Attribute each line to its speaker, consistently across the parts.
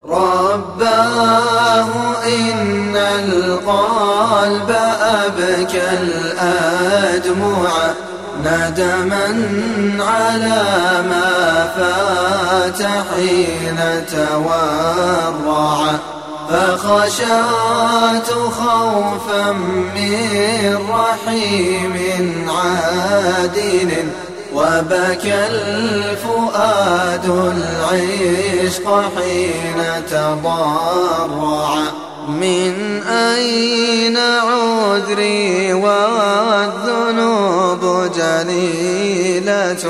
Speaker 1: رباه إن القلب أبكى الأدمع ندما على ما فات حين تورع، فخشعت خوفا من رحيم عادل، وبكى الفؤاد العشق حين تضرع. من أين عذري والذنوب جليلة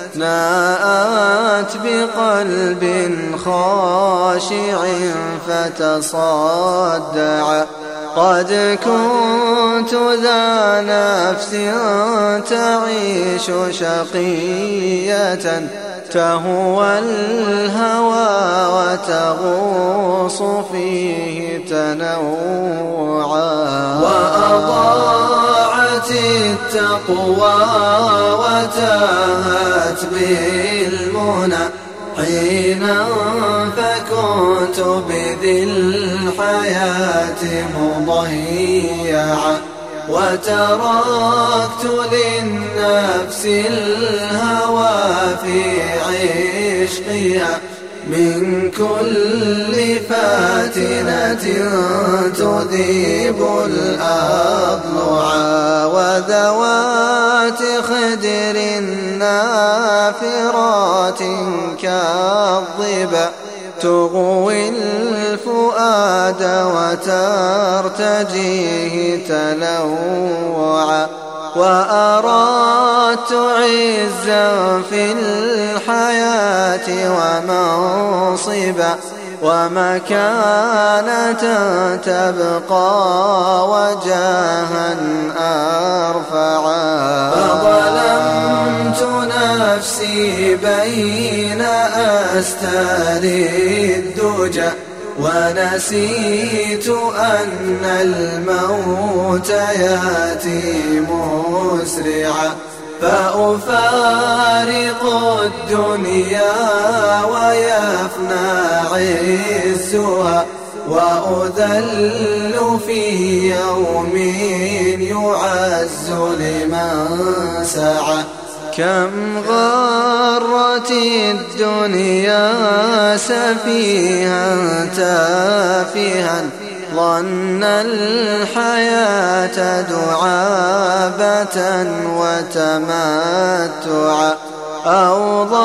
Speaker 1: ناءت بقلب خاشع فتصدع، قد كنت ذا نفس تعيش شقية تهوى الهوى وتغوص فيه تنوعا، وأضاعت التقوى وتاهت بالمنى حينا، فكنت بذي الحياة مضيعا، وتركت للنفس الهوى في عشقها من كل فاتنة تذيب الأضلعا، وذوات خدر نافرات كالظبا تغوي الفؤاد وترتجيه تلوعا، وأردت عزا في الحياة ومنصبا ومكانة تبقى وجاها أرفعا، فظلمت نفسي بين أستار الدجى، ونسيت أن الموت يأتي مسرعا، فأفارق الدنيا ويفنى عزها، وأذل في يوم يعز لمن سعى. كم غرت الدنيا سفيها تافها، ظن الحياة دعابة وتمتعا، أو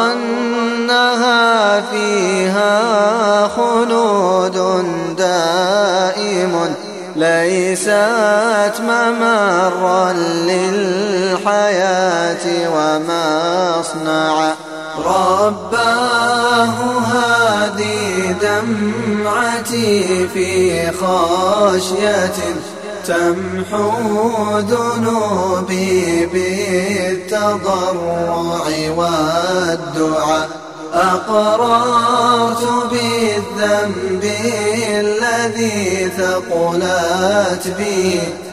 Speaker 1: ظنها فيها خلود دائم، ليست ممرا للحياة ومصنعا. رباه هذه دمعتي في خشية تمحو ذنوبي بالتضرع والدعاء، أقررت بالذنب الذي ثقلت به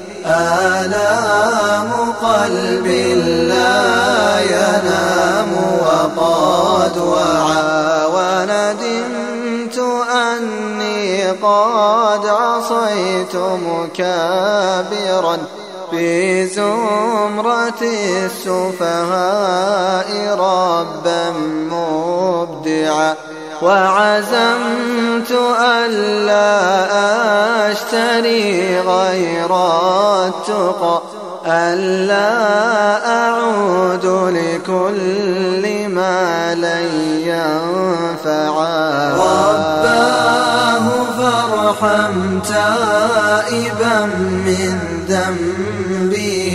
Speaker 1: آلام قلب لا ينام وقد وعى، وندمت أني قد عصيت مكابرا في زمرة السفهاء ربا مبدعا، وعزمت ألا أشتري غير التقى، ألا أعود لكل ما لن ينفعا. رباه فارحم تائبا من ذنبه،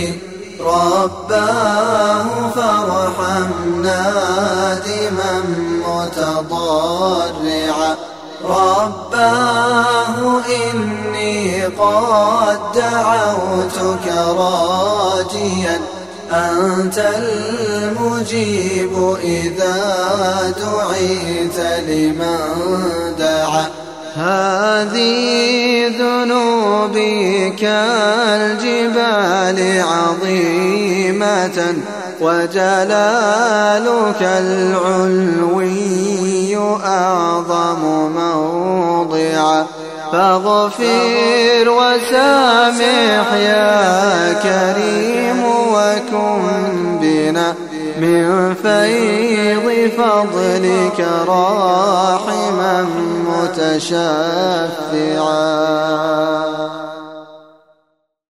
Speaker 1: رباه فارحم نادما متضرعا، رباه إني قد دعوتك راجيا أنت المجيب إذا دعيت لمن دعا. هذه ذنوبي كالجبال عظيمة وجلالك العلوي أعظم موضعا فاغفر وسامح يا كريم وكن بنا من فيض فضلك راحما متشفعا.